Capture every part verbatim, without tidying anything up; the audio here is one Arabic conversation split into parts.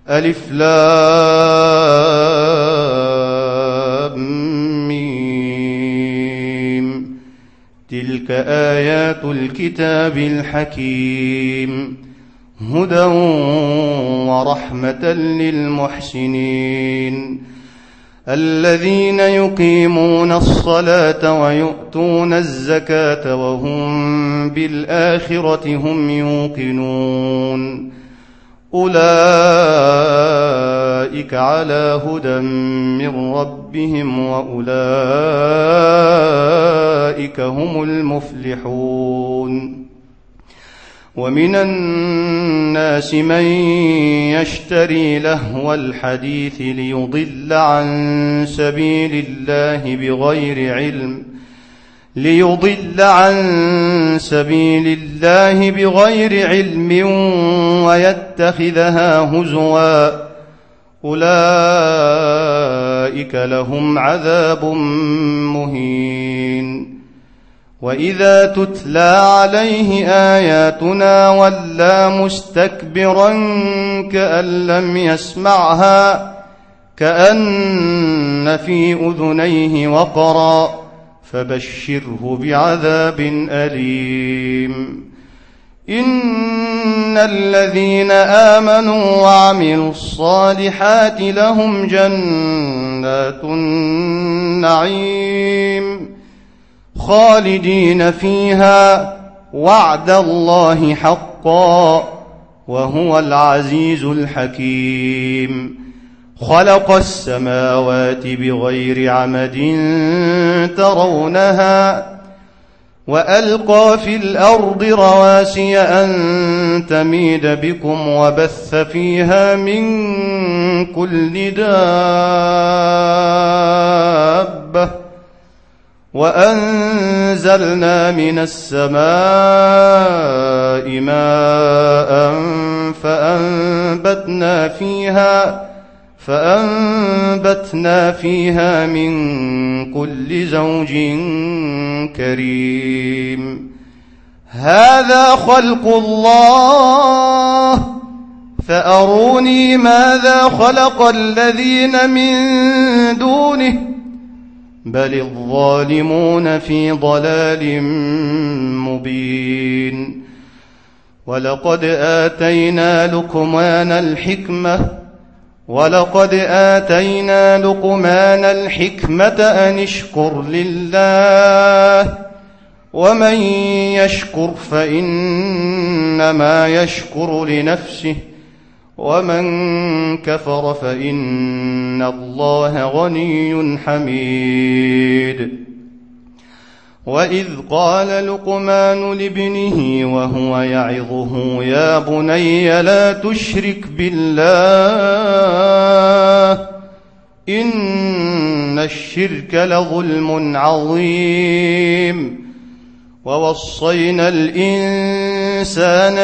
ألف لام ميم. تلك آيات الكتاب الحكيم هدى ورحمة للمحسنين الذين يقيمون الصلاة ويؤتون الزكاة وهم بالآخرة هم يوقنون أولئك على هدى من ربهم وأولئك هم المفلحون. ومن الناس من يشتري لهو الحديث ليضل عن سبيل الله بغير علم ليضل عن سبيل الله بغير علم ويتخذها هزوا أولئك لهم عذاب مهين. وإذا تتلى عليه آياتنا ولى مستكبرا كأن لم يسمعها كأن في أذنيه وقرا فبشره بعذاب أليم. إن الذين آمنوا وعملوا الصالحات لهم جنات النعيم خالدين فيها وعد الله حقا وهو العزيز الحكيم. خلق السماوات بغير عمد ترونها وألقى في الأرض رواسي أن تميد بكم وبث فيها من كل دابة وأنزلنا من السماء ماء فأنبتنا فيها فأنبتنا فيها من كل زوج كريم. هذا خلق الله فأروني ماذا خلق الذين من دونه بل الظالمون في ضلال مبين. ولقد آتينا لقمان الحكمة ولقد آتينا لقمان الحكمة أن اشكر لله ومن يشكر فإنما يشكر لنفسه ومن كفر فإن الله غني حميد. وإذ قال لقمان لابنه وهو يعظه يا بني لا تشرك بالله إن الشرك لظلم عظيم. ووصينا الإنسان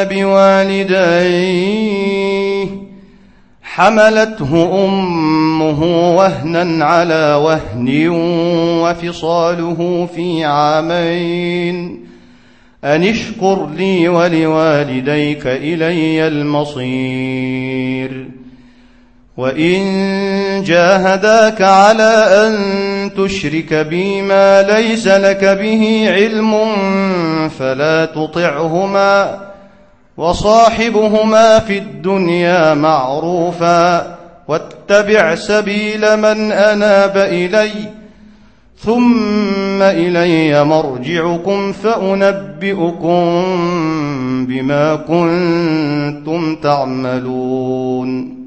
بوالديه حملته أمه وهنا على وهن وفصاله في عامين أن اشكر لي ولوالديك إلي المصير. وإن جاهداك على أن تشرك بي ما ليس لك به علم فلا تطعهما وصاحبهما في الدنيا معروفا واتبع سبيل من أناب إلي ثم إلي مرجعكم فأنبئكم بما كنتم تعملون.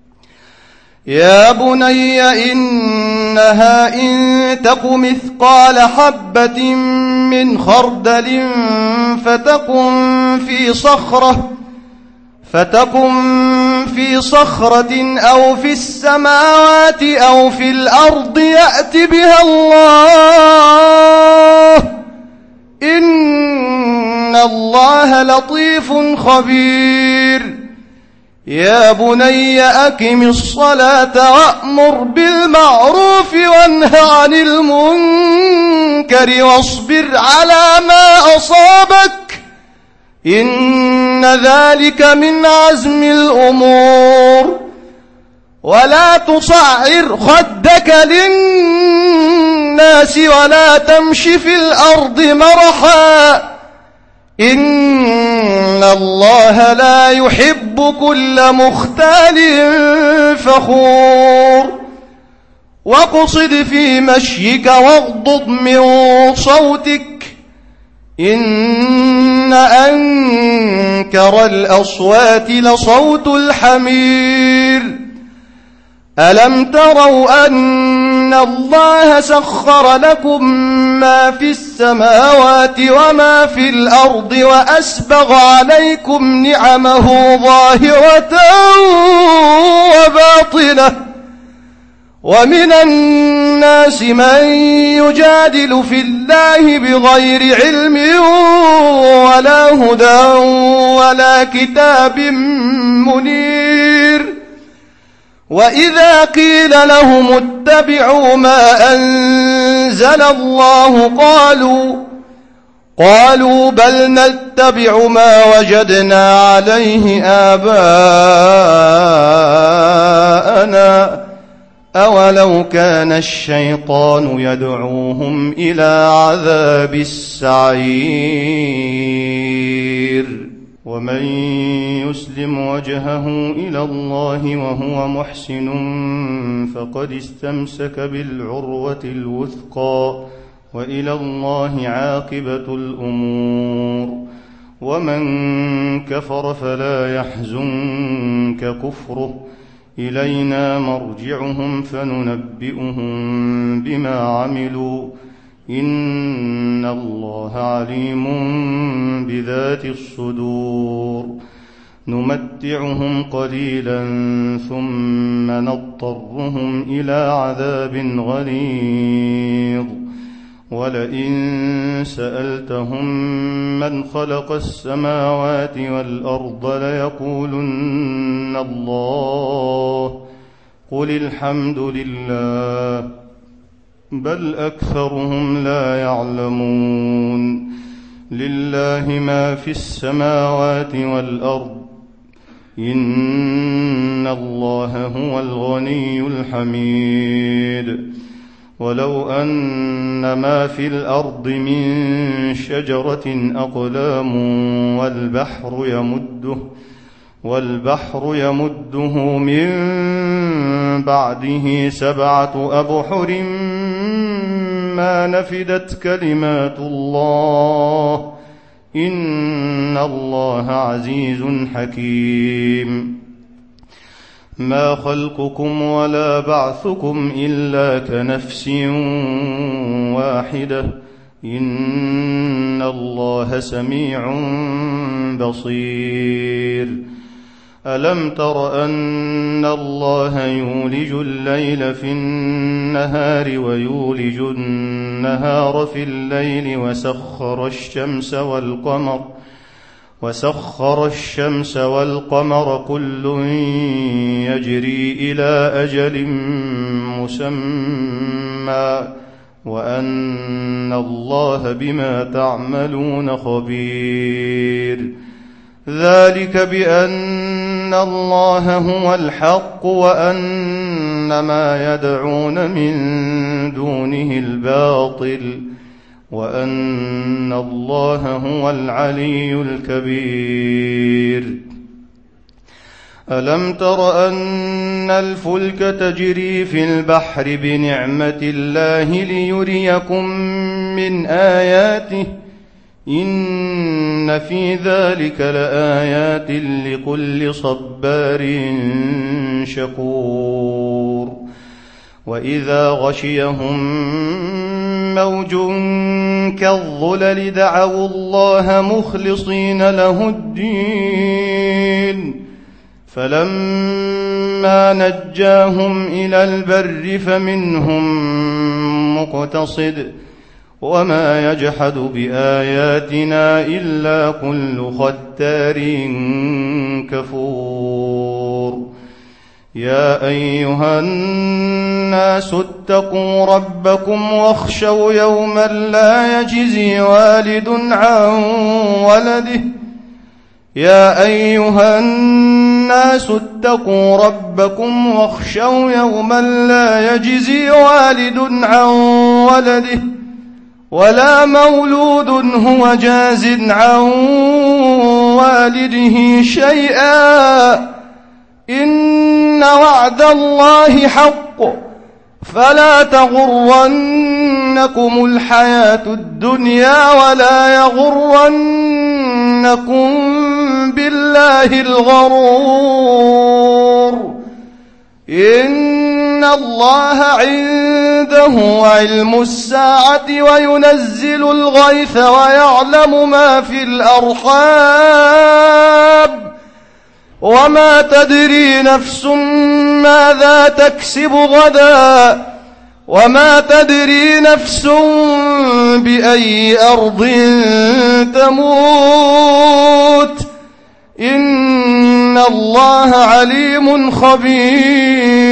يا بني إنها إن تك مثقال حبة من خردل فتكن في صخرة فتكن في صخرة أو في السماوات أو في الأرض يأت بها الله إن الله لطيف خبير. يا بني أقم الصلاة وأمر بالمعروف وانه عن المنكر واصبر على ما أصابك إن ذلك من عزم الأمور. ولا تصعر خدك للناس ولا تمش في الأرض مرحا إن الله لا يحب كل مختال فخور واقصد في مشيك واغضض من صوتك إن أنكر الأصوات لصوت الحمير ألم تروا أن الله سخر لكم ما في السماوات وما في الأرض وأسبغ عليكم نعمه ظاهرة وباطنة ومن الناس من يجادل في الله بغير علم ولا هدى ولا كتاب منير وإذا قيل لهم اتبعوا ما أنزل الله قالوا قالوا بل نتبع ما وجدنا عليه آباءنا أولو كان الشيطان يدعوهم إلى عذاب السعير ومن يسلم وجهه إلى الله وهو محسن فقد استمسك بالعروة الوثقى وإلى الله عاقبة الأمور ومن كفر فلا يحزنك كفره إلينا مرجعهم فننبئهم بما عملوا إن الله عليم بذات الصدور نمتعهم قليلا ثم نضطرهم إلى عذاب غليظ ولئن سألتهم من خلق السماوات والأرض ليقولن الله قل الحمد لله بل أكثرهم لا يعلمون لله ما في السماوات والأرض إن الله هو الغني الحميد ولو أن ما في الأرض من شجرة أقلام والبحر يمده والبحر يمده من بعده سبعة أبحر ما نفدت كلمات الله إن الله عزيز حكيم ما خلقكم ولا بعثكم إلا كنفس واحدة إن الله سميع بصير ألم تر أن الله يولج الليل في النهار ويولج النهار في الليل وسخر الشمس والقمر وسخر الشمس والقمر كل يجري إلى أجل مسمى وأن الله بما تعملون خبير ذلك بأن الله هو الحق وأن ما يدعون من دونه الباطل وأن الله هو العلي الكبير ألم تر أن الفلك تجري في البحر بنعمة الله ليريكم من آياته إن في ذلك لآيات لكل صبار شكور وإذا غشيهم موج كالظلل دعوا الله مخلصين له الدين فلما نجاهم إلى البر فمنهم مقتصد وما يجحد بآياتنا إلا كل ختار كفور يا أيها الناس اتقوا ربكم واخشوا يوما لا يجزي والد عن ولده يا أيها الناس اتقوا ربكم واخشوا يوما لا يجزي والد عن ولده ولا مولود هو جاز عن والده شيئا إن وعد الله حق فلا تغرنكم الحياة الدنيا ولا يغرنكم بالله الغرور إن الله عنده علم الساعة وينزل الغيث ويعلم ما في الأرحام وما تدري نفس ماذا تكسب غدا وما تدري نفس بأي أرض تموت إن الله عليم خبير